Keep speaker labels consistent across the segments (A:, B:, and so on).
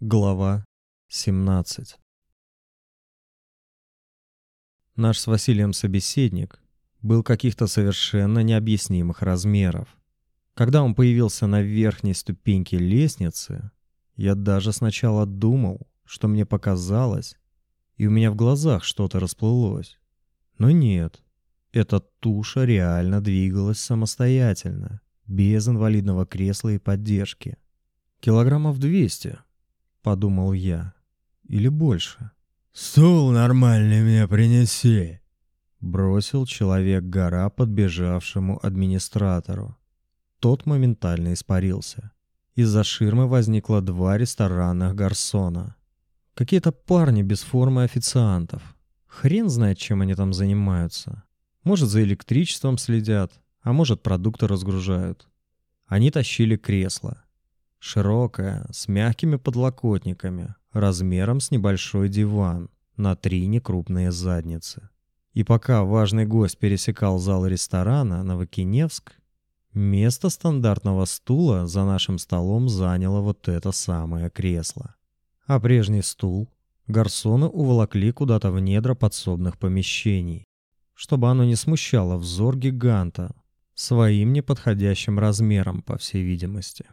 A: Глава 17. Наш с Василием собеседник был каких-то совершенно необъяснимых размеров. Когда он появился на верхней ступеньке лестницы, я даже сначала думал, что мне показалось, и у меня в глазах что-то расплылось. Но нет, эта туша реально двигалась самостоятельно, без инвалидного кресла и поддержки. Килограммов 200. Подумал я. Или больше.
B: «Стул нормальный мне принеси!»
A: Бросил человек-гора подбежавшему администратору. Тот моментально испарился. Из-за ширмы возникло 2 ресторанных гарсона. Какие-то парни без формы официантов. Хрен знает, чем они там занимаются. Может, за электричеством следят, а может, продукты разгружают. Они тащили кресло. Широкая, с мягкими подлокотниками, размером с небольшой диван, на 3 некрупные задницы. И пока важный гость пересекал зал ресторана Новокиневск, место стандартного стула за нашим столом заняло вот это самое кресло. А прежний стул гарсоны уволокли куда-то в недра подсобных помещений, чтобы оно не смущало взор гиганта своим неподходящим размером, по всей видимости.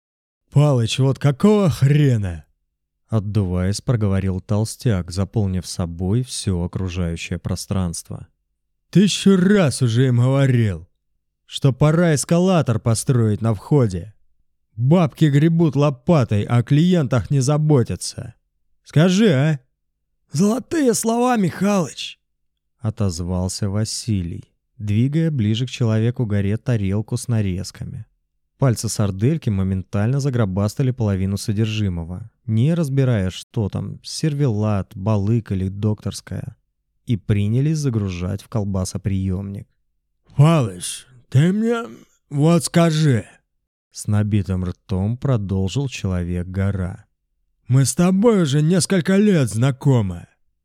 B: «Палыч, вот какого хрена?»
A: Отдуваясь, проговорил толстяк, заполнив собой все окружающее пространство.
B: 1000 раз уже им говорил, что пора эскалатор построить на входе. Бабки гребут лопатой, а о клиентах не заботятся. Скажи, а?»
C: «Золотые слова, Михалыч!»
A: — отозвался Василий, двигая ближе к человеку-горе тарелку с нарезками. Пальцы сардельки моментально загробастали половину содержимого, не разбирая, что там, сервелат, балык или докторская, и принялись загружать в колбасоприемник.
B: «Палыч, ты мне вот скажи!»
A: С набитым ртом продолжил человек-гора.
B: «Мы с тобой уже несколько лет знакомы.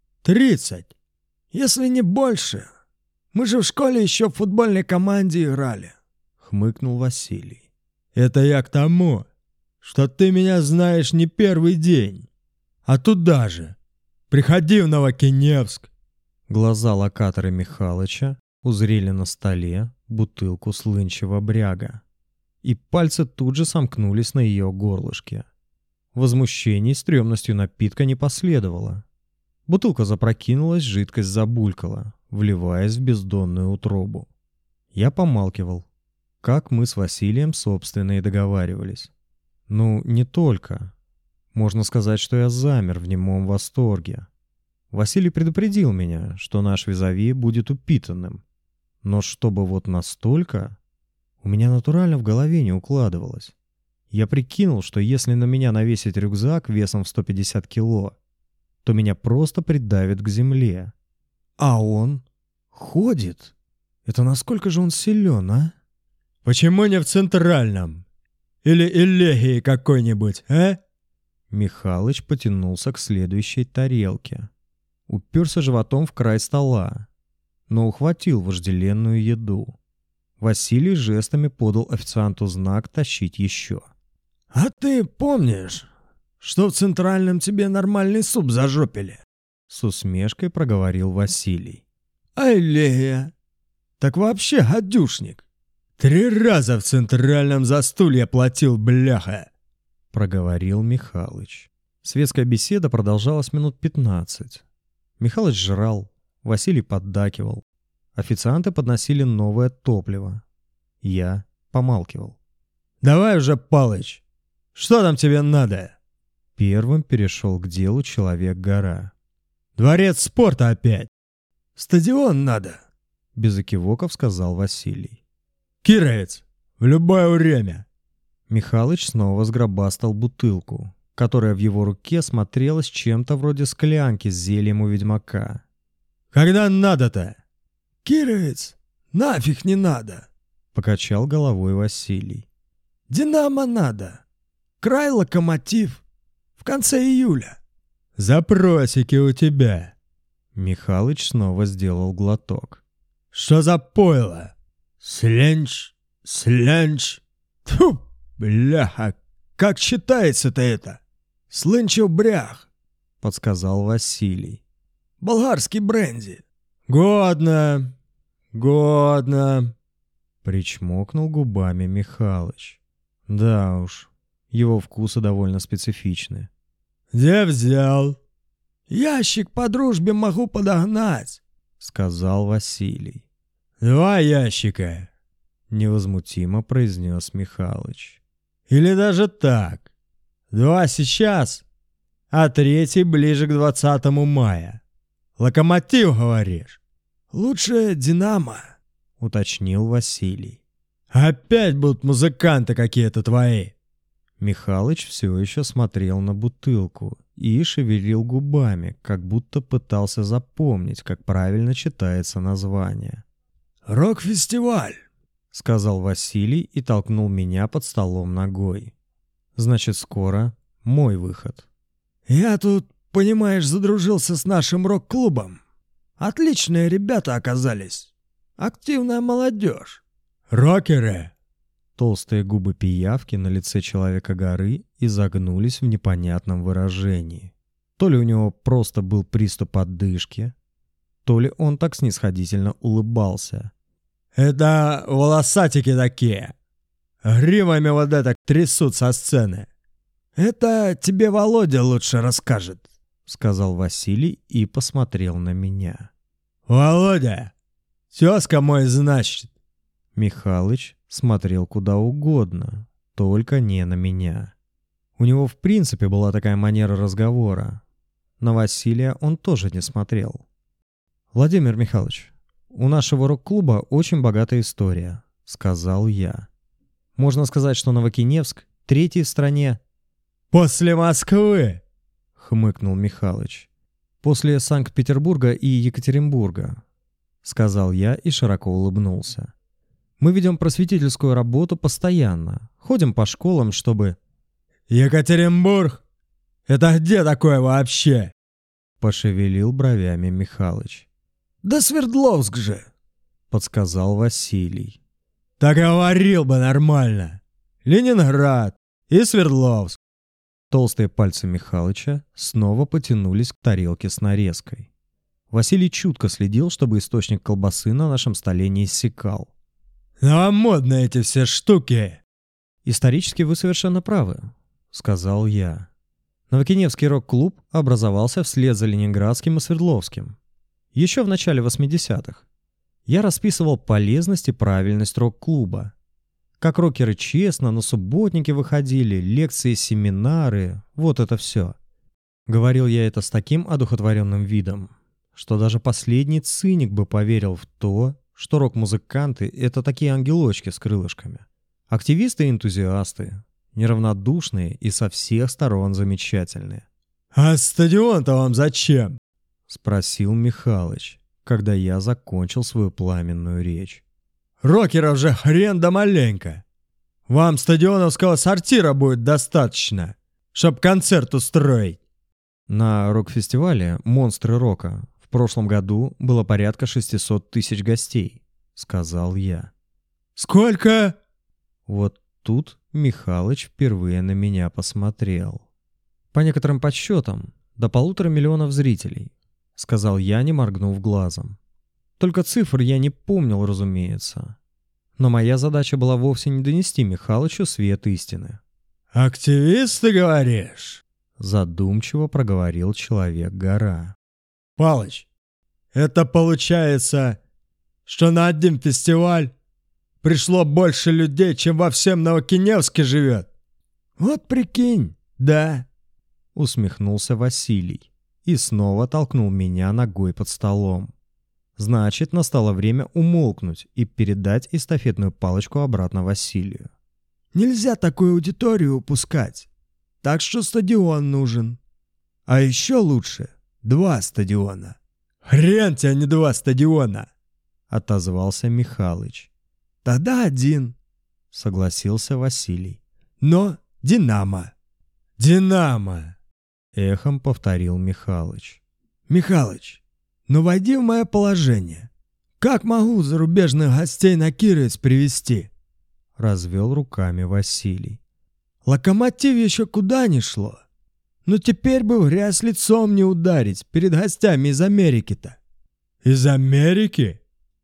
B: 30.
C: Если не больше. Мы же в школе еще в футбольной команде играли»,
A: — хмыкнул Василий.
B: «Это я к тому, что ты меня знаешь не первый день. А туда же. Приходи в Новокиневск».
A: Глаза локатора Михалыча узрели на столе бутылку слынчего бряга, и пальцы тут же сомкнулись на ее горлышке. Возмущений стрёмностью напитка не последовало. Бутылка запрокинулась, жидкость забулькала, вливаясь в бездонную утробу. Я помалкивал, как мы с Василием, собственно, и договаривались. Ну, не только. Можно сказать, что я замер в немом восторге. Василий предупредил меня, что наш визави будет упитанным. Но чтобы вот настолько, у меня натурально в голове не укладывалось. Я прикинул, что если на меня навесить рюкзак весом в 150 кило, то меня просто придавит к земле. А он ходит. Это насколько же он силен, а?
B: «Почему не в Центральном? Или Элегии какой-нибудь, а?»
A: Михалыч потянулся к следующей тарелке. Уперся животом в край стола, но ухватил вожделенную еду. Василий жестами подал официанту знак тащить еще.
C: «А ты помнишь, что в Центральном тебе нормальный суп зажопили?»
A: С усмешкой проговорил Василий.
C: «А Элегия? Так вообще гадюшник!»
B: 3 раза в Центральном за стулья платил, бляха!»
A: — проговорил Михалыч. Светская беседа продолжалась минут 15. Михалыч жрал, Василий поддакивал. Официанты подносили новое топливо. Я помалкивал.
B: «Давай уже, Палыч! Что там тебе надо?»
A: Первым перешел к делу человек-гора.
B: «Дворец спорта опять!»
C: «Стадион надо!»
A: — без экивоков сказал Василий.
B: «Кировец! В любое время!»
A: Михалыч снова сгробастал бутылку, которая в его руке смотрелась чем-то вроде склянки с зельем у ведьмака.
B: «Когда надо-то?»
C: «Кировец! Нафиг не надо!»
A: — покачал головой Василий.
C: «Динамо надо! Край Локомотив! В конце июля!»
B: «Запросики у тебя!»
A: Михалыч снова сделал глоток.
B: «Что за пойло? Сленч, слянч. Тьфу, бляха, как читается-то это?
C: «Слынчив брях»,
A: — подсказал Василий.
C: «болгарский бренди».
B: «Годно, годно»,
A: — причмокнул губами Михалыч. Да уж, его вкусы довольно специфичны.
B: «Где взял?»
C: «Ящик по дружбе могу подогнать»,
A: — сказал Василий.
B: «2 ящика»,
A: — невозмутимо произнес Михалыч.
B: «Или даже так. 2 сейчас, а 3 ближе к 20 мая. Локомотив, говоришь?»
C: «Лучше «Динамо»,
A: — уточнил Василий.
B: «Опять будут музыканты какие-то твои».
A: Михалыч все еще смотрел на бутылку и шевелил губами, как будто пытался запомнить, как правильно читается название.
C: «Рок-фестиваль»,
A: — сказал Василий и толкнул меня под столом ногой. «Значит, скоро мой выход».
C: «Я тут, понимаешь, задружился с нашим рок-клубом. Отличные ребята оказались. Активная молодежь».
B: «Рокеры?»
A: Толстые губы пиявки на лице Человека-горы изогнулись в непонятном выражении. То ли у него просто был приступ одышки, то ли он так снисходительно улыбался.
B: «Это волосатики такие. Гривами вот это трясут со сцены».
C: «Это тебе Володя лучше расскажет»,
A: — сказал Василий и посмотрел на меня.
B: «Володя, тезка мой, значит».
A: Михалыч смотрел куда угодно, только не на меня. У него в принципе была такая манера разговора. На Василия он тоже не смотрел. «Владимир Михайлович, у нашего рок-клуба очень богатая история», — сказал я. «Можно сказать, что Новокиневск — 3-й в стране».
B: «После Москвы»,
A: — хмыкнул Михалыч. «После Санкт-Петербурга и Екатеринбурга», — сказал я и широко улыбнулся. «Мы ведем просветительскую работу постоянно, ходим по школам, чтобы...»
B: «Екатеринбург? Это где такое вообще?»
A: — пошевелил бровями Михалыч.
C: «Да Свердловск же»,
A: — подсказал Василий.
B: «Так говорил бы нормально. Ленинград и Свердловск».
A: Толстые пальцы Михалыча снова потянулись к тарелке с нарезкой. Василий чутко следил, чтобы источник колбасы на нашем столе не иссякал.
B: «Новомодные эти все штуки».
A: «Исторически вы совершенно правы», — сказал я. Новокиневский рок-клуб образовался вслед за Ленинградским и Свердловским. Еще в начале 80-х. Я расписывал полезность и правильность рок-клуба. Как рокеры честно на субботники выходили, лекции, семинары, вот это все. Говорил я это с таким одухотворенным видом, что даже последний циник бы поверил в то, что рок-музыканты — это такие ангелочки с крылышками. Активисты и энтузиасты, неравнодушные и со всех сторон замечательные.
B: «А стадион-то вам зачем?»
A: — спросил Михалыч, когда я закончил свою пламенную речь.
B: «Рокеров же хрен да маленько. Вам стадионовского сортира будет достаточно, чтоб концерт устроить».
A: На рок-фестивале «Монстры рока» в прошлом году было порядка 600 тысяч гостей, сказал я.
B: «Сколько?»
A: Вот тут Михалыч впервые на меня посмотрел. По некоторым подсчетам, до 1,5 миллиона зрителей, сказал я, не моргнув глазом. Только цифр я не помнил, разумеется. Но моя задача была вовсе не донести Михалычу свет истины.
B: «Активисты, говоришь?»
A: Задумчиво проговорил Человек-гора.
B: «Палыч, это получается, что на один фестиваль пришло больше людей, чем во всем Новокиневске живет?»
C: «Вот прикинь, да»,
A: — усмехнулся Василий и снова толкнул меня ногой под столом. Значит, настало время умолкнуть и передать эстафетную палочку обратно Василию.
C: «Нельзя такую аудиторию упускать. Так что стадион нужен. А еще лучше 2 стадиона».
B: «Хрен тебе не 2 стадиона!»
A: — отозвался Михалыч.
C: «Тогда 1»,
A: — согласился Василий.
C: «Но «Динамо».
B: «Динамо»,
A: — эхом повторил Михалыч.
C: «Михалыч, ну войди в мое положение. Как могу зарубежных гостей на Кировец привезти?»
A: Развел руками Василий.
C: «Локомотив еще куда ни шло. Но теперь бы в грязь лицом не ударить перед гостями из Америки-то.
B: Из Америки?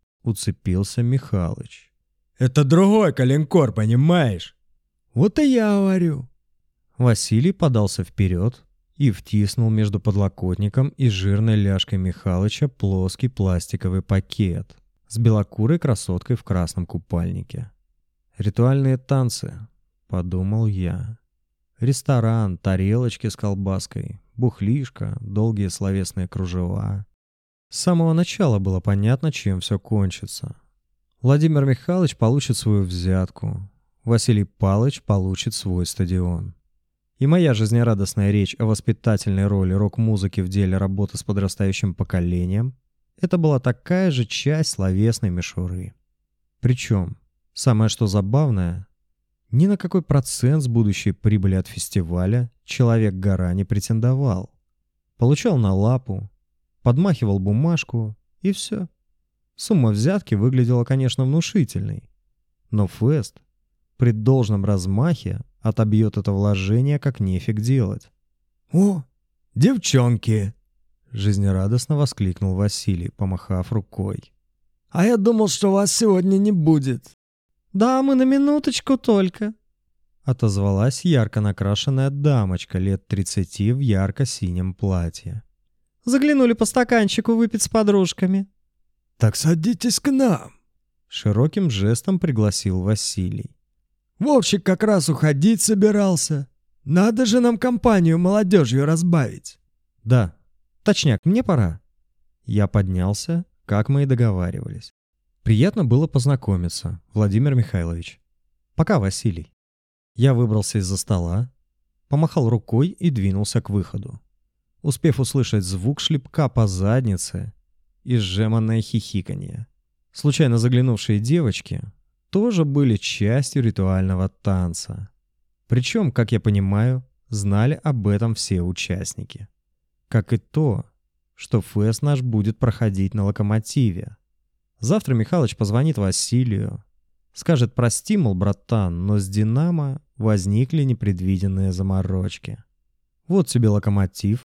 A: Уцепился Михалыч.
B: Это другой калинкор, понимаешь?
C: Вот и я говорю.
A: Василий подался вперед и втиснул между подлокотником и жирной ляжкой Михалыча плоский пластиковый пакет с белокурой красоткой в красном купальнике. «Ритуальные танцы», — подумал я. Ресторан, тарелочки с колбаской, бухлишка, долгие словесные кружева. С самого начала было понятно, чем все кончится. Владимир Михайлович получит свою взятку, Василий Палыч получит свой стадион. И моя жизнерадостная речь о воспитательной роли рок-музыки в деле работы с подрастающим поколением — это была такая же часть словесной мишуры. Причем, самое что забавное, ни на какой процент с будущей прибыли от фестиваля Человек-гора не претендовал. Получал на лапу, подмахивал бумажку и все. Сумма взятки выглядела, конечно, внушительной, но фест при должном размахе отобьет это вложение как нефиг делать.
C: «О, девчонки!»
A: — жизнерадостно воскликнул Василий, помахав рукой.
C: «А я думал, что вас сегодня не будет».
D: «Да, мы на минуточку только»,
A: — отозвалась ярко накрашенная дамочка лет 30 в ярко-синем платье.
D: «Заглянули по стаканчику выпить с подружками».
C: «Так садитесь к нам»,
A: — широким жестом пригласил Василий.
C: «Вовчик как раз уходить собирался. Надо же нам компанию молодежью разбавить».
A: «Да, точняк, мне пора». Я поднялся, как мы и договаривались. Приятно было познакомиться, Владимир Михайлович. Пока, Василий. Я выбрался из-за стола, помахал рукой и двинулся к выходу, успев услышать звук шлепка по заднице и сжеманное хихиканье. Случайно заглянувшие девочки тоже были частью ритуального танца. Причем, как я понимаю, знали об этом все участники. Как и то, что фест наш будет проходить на Локомотиве. Завтра Михалыч позвонит Василию, скажет: прости, мол, братан, но с «Динамо» возникли непредвиденные заморочки. Вот тебе Локомотив,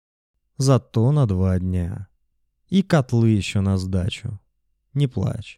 A: зато на 2 дня. И котлы еще на сдачу. Не плачь.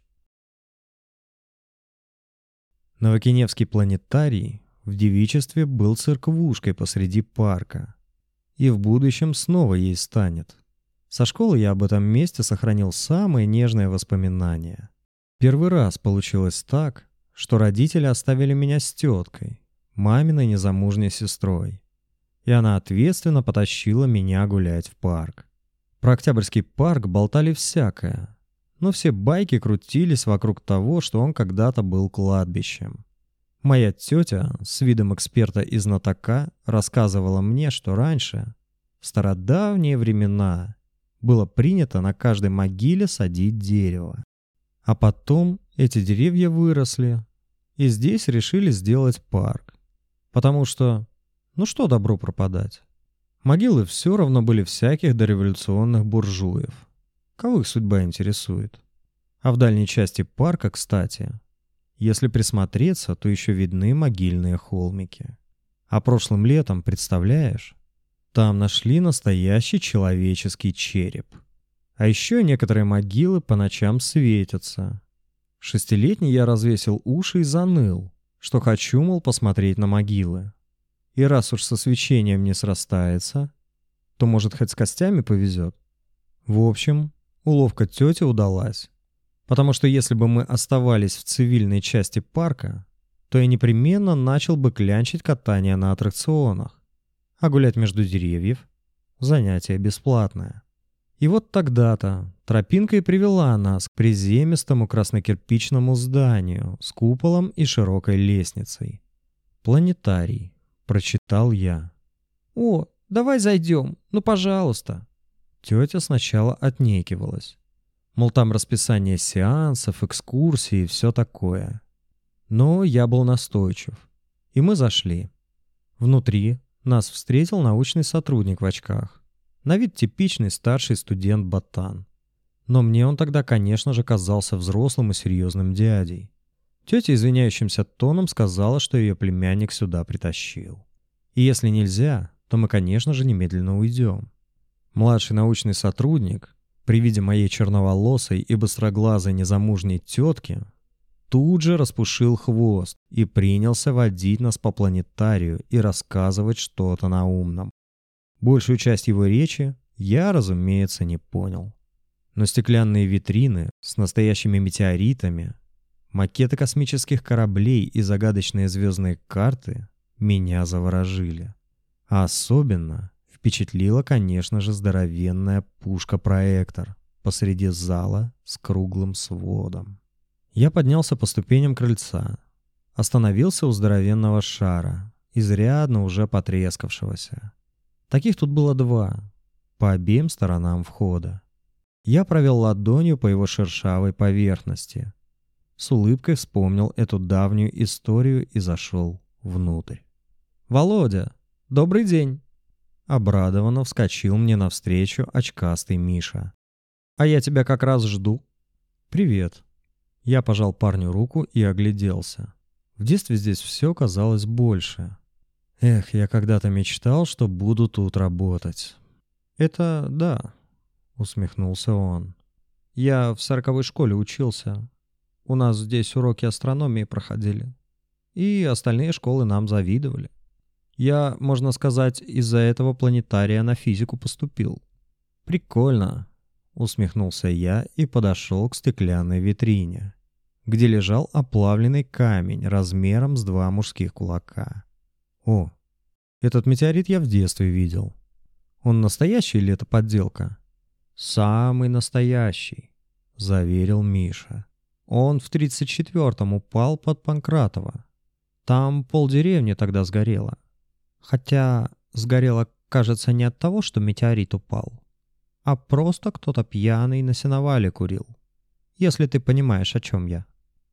A: Новокиневский планетарий в девичестве был церквушкой посреди парка. И в будущем снова ей станет. Со школы я об этом месте сохранил самые нежные воспоминания. Первый раз получилось так, что родители оставили меня с теткой, маминой незамужней сестрой. И она ответственно потащила меня гулять в парк. Про Октябрьский парк болтали всякое, но все байки крутились вокруг того, что он когда-то был кладбищем. Моя тетя с видом эксперта и знатока рассказывала мне, что раньше, в стародавние времена, было принято на каждой могиле садить дерево. А потом эти деревья выросли, и здесь решили сделать парк. Потому что, ну что добру пропадать? Могилы все равно были всяких дореволюционных буржуев. Кого их судьба интересует? А в дальней части парка, кстати, если присмотреться, то еще видны могильные холмики. А прошлым летом, представляешь, там нашли настоящий человеческий череп. А еще некоторые могилы по ночам светятся. 6-летний я развесил уши и заныл, что хочу, мол, посмотреть на могилы. И раз уж со свечением не срастается, то, может, хоть с костями повезет. В общем, уловка тети удалась. Потому что если бы мы оставались в цивильной части парка, то я непременно начал бы клянчить катание на аттракционах. А гулять между деревьев — занятие бесплатное. И вот тогда-то тропинка и привела нас к приземистому краснокирпичному зданию с куполом и широкой лестницей. «Планетарий», — прочитал я.
D: «О, давай зайдем, ну пожалуйста».
A: Тетя сначала отнекивалась. Мол, там расписание сеансов, экскурсий и все такое. Но я был настойчив. И мы зашли. Внутри нас встретил научный сотрудник в очках. На вид типичный старший студент-ботан. Но мне он тогда, конечно же, казался взрослым и серьезным дядей. Тетя извиняющимся тоном сказала, что ее племянник сюда притащил. И если нельзя, то мы, конечно же, немедленно уйдем. Младший научный сотрудник, при виде моей черноволосой и быстроглазой незамужней тетки, тут же распушил хвост и принялся водить нас по планетарию и рассказывать что-то на умном. Большую часть его речи я, разумеется, не понял. Но стеклянные витрины с настоящими метеоритами, макеты космических кораблей и загадочные звездные карты меня заворожили. А особенно впечатлила, конечно же, здоровенная пушка-проектор посреди зала с круглым сводом. Я поднялся по ступеням крыльца, остановился у здоровенного шара, изрядно уже потрескавшегося. Таких тут было два, по обеим сторонам входа. Я провел ладонью по его шершавой поверхности, с улыбкой вспомнил эту давнюю историю и зашел внутрь. «Володя, добрый день!» Обрадованно вскочил мне навстречу очкастый Миша. «А я тебя как раз жду». «Привет». Я пожал парню руку и огляделся. В детстве здесь все казалось больше. Эх, я когда-то мечтал, что буду тут работать. «Это да», — усмехнулся он. «Я в 40-й школе учился. У нас здесь уроки астрономии проходили. И остальные школы нам завидовали. Я, можно сказать, из-за этого планетария на физику поступил». «Прикольно», — усмехнулся я и подошел к стеклянной витрине, где лежал оплавленный камень размером с 2 мужских кулака. «О, этот метеорит я в детстве видел. Он настоящий или это подделка?» «Самый настоящий», — заверил Миша. «Он в 34-м упал под Панкратово. Там полдеревни тогда сгорело. Хотя сгорело, кажется, не от того, что метеорит упал, а просто кто-то пьяный на сеновале курил. Если ты понимаешь, о чем я.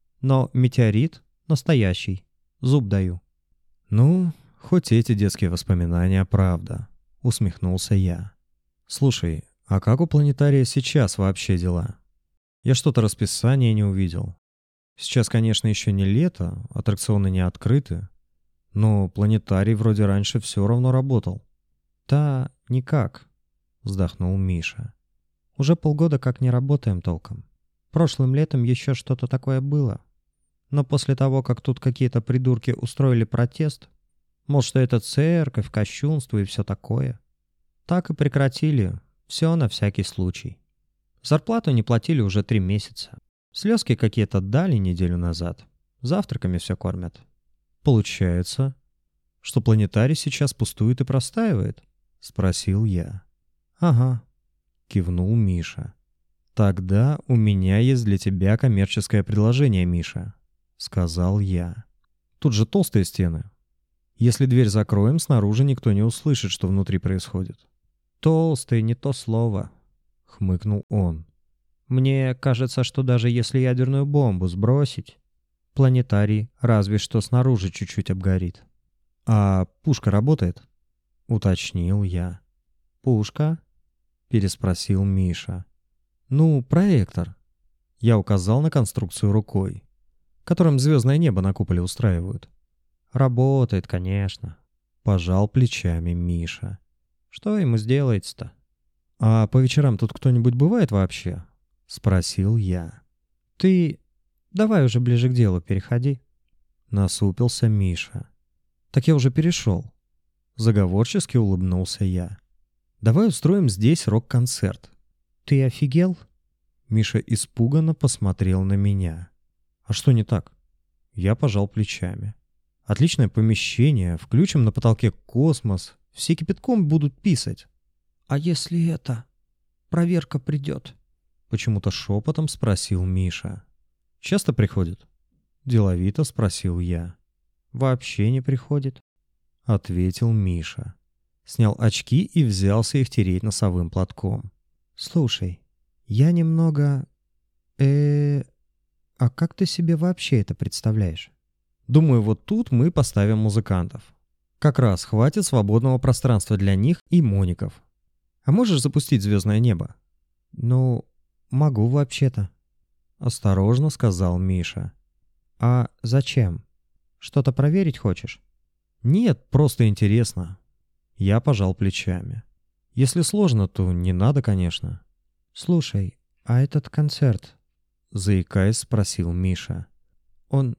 A: Но метеорит настоящий. Зуб даю». «Ну, хоть эти детские воспоминания правда», — усмехнулся я. «Слушай, а как у планетария сейчас вообще дела? Я что-то расписание не увидел. Сейчас, конечно, еще не лето, аттракционы не открыты, но планетарий вроде раньше все равно работал».
D: «Да, никак», — вздохнул Миша. «Уже полгода как не работаем толком. Прошлым летом еще что-то такое было. Но после того, как тут какие-то придурки устроили протест, мол, что это церковь, кощунство и все такое, так и прекратили, все на всякий случай. Зарплату не платили уже 3 месяца. Слезки какие-то дали неделю назад. Завтраками все кормят».
A: «Получается, что планетарий сейчас пустует и простаивает?» — спросил я.
D: «Ага»,
A: — кивнул Миша. «Тогда у меня есть для тебя коммерческое предложение, Миша», — сказал я. «Тут же толстые стены. Если дверь закроем, снаружи никто не услышит, что внутри происходит».
D: «Толстые — не то слово», — хмыкнул он. «Мне кажется, что даже если ядерную бомбу сбросить, планетарий разве что снаружи чуть-чуть обгорит».
A: «А пушка работает?» — уточнил я.
D: «Пушка?»
A: — переспросил Миша. «Ну, проектор». Я указал на конструкцию рукой, которым звездное небо на куполе устраивают.
D: «Работает, конечно»,
A: — пожал плечами Миша.
D: «Что ему сделается-то?»
A: «А по вечерам тут кто-нибудь бывает вообще?» — спросил я.
D: «Ты давай уже ближе к делу переходи»,
A: — насупился Миша. «Так я уже перешел». Заговорчески улыбнулся я. «Давай устроим здесь рок-концерт».
D: «Ты офигел?»
A: Миша испуганно посмотрел на меня. «А что не так?» Я пожал плечами. «Отличное помещение, включим на потолке космос, все кипятком будут писать».
D: «А если это? Проверка придет?»
A: Почему-то шепотом спросил Миша. «Часто приходит?» Деловито спросил я.
D: «Вообще не приходит»,
A: — ответил Миша. Снял очки и взялся их тереть носовым платком.
D: «Слушай, я немного... А как ты себе вообще это представляешь?»
A: «Думаю, вот тут мы поставим музыкантов. Как раз хватит свободного пространства для них и моников. А можешь запустить звездное небо?»
D: «Ну, могу вообще-то»,
A: — осторожно сказал Миша.
D: «А зачем? Что-то проверить хочешь?»
A: «Нет, просто интересно. Я пожал плечами. Если сложно, то не надо, конечно.
D: «Слушай, а этот концерт?» —
A: заикаясь, спросил Миша.
D: «Он,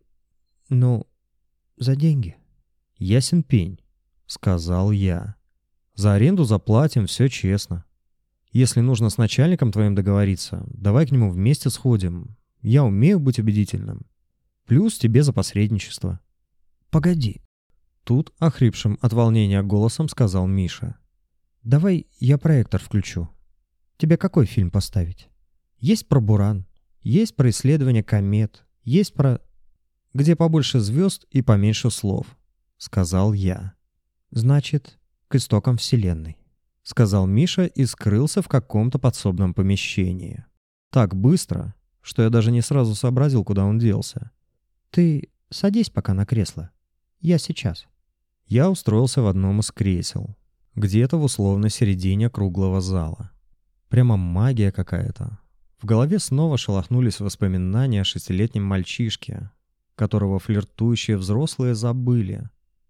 D: ну, за деньги?»
A: «Ясен пень», — сказал я. «За аренду заплатим, все честно. Если нужно с начальником твоим договориться, давай к нему вместе сходим. Я умею быть убедительным. Плюс тебе за посредничество».
D: «Погоди».
A: Тут охрипшим от волнения голосом сказал Миша.
D: «Давай я проектор включу. Тебе какой фильм поставить? Есть про Буран, есть про исследование комет, есть про...»
A: «Где побольше звезд и поменьше слов», — сказал я.
D: «Значит, к истокам Вселенной»,
A: — сказал Миша и скрылся в каком-то подсобном помещении. Так быстро, что я даже не сразу сообразил, куда он делся.
D: «Ты садись пока на кресло. Я сейчас».
A: Я устроился в одном из кресел, где-то в условной середине круглого зала. Прямо магия какая-то. В голове снова шелохнулись воспоминания о 6-летнем мальчишке, которого флиртующие взрослые забыли.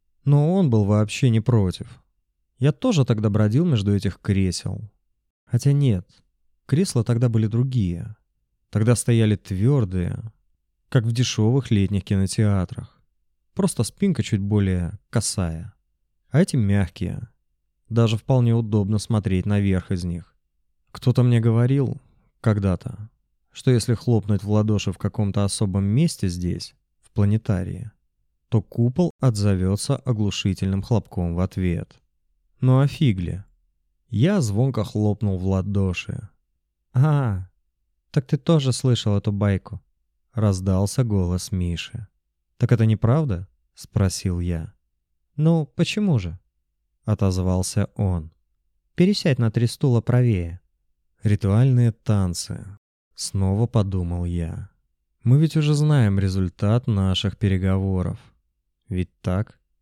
A: Но он был вообще не против. Я тоже тогда бродил между этих кресел. Хотя нет, кресла тогда были другие. Тогда стояли твердые, как в дешевых летних кинотеатрах. Просто спинка чуть более косая. А эти мягкие. Даже вполне удобно смотреть наверх из них. Кто-то мне говорил когда-то, что если хлопнуть в ладоши в каком-то особом месте здесь, в планетарии, то купол отзовется оглушительным хлопком в ответ. Ну а фигли. Я звонко хлопнул в ладоши.
D: «А, так ты тоже слышал эту байку?»
A: — раздался голос Миши. «Так это неправда?» — спросил я.
D: «Ну, почему же?»
A: — отозвался он.
D: «Пересядь на 3 стула правее».
A: «Ритуальные танцы», — снова подумал я. «Мы ведь уже знаем результат наших переговоров. Ведь так?»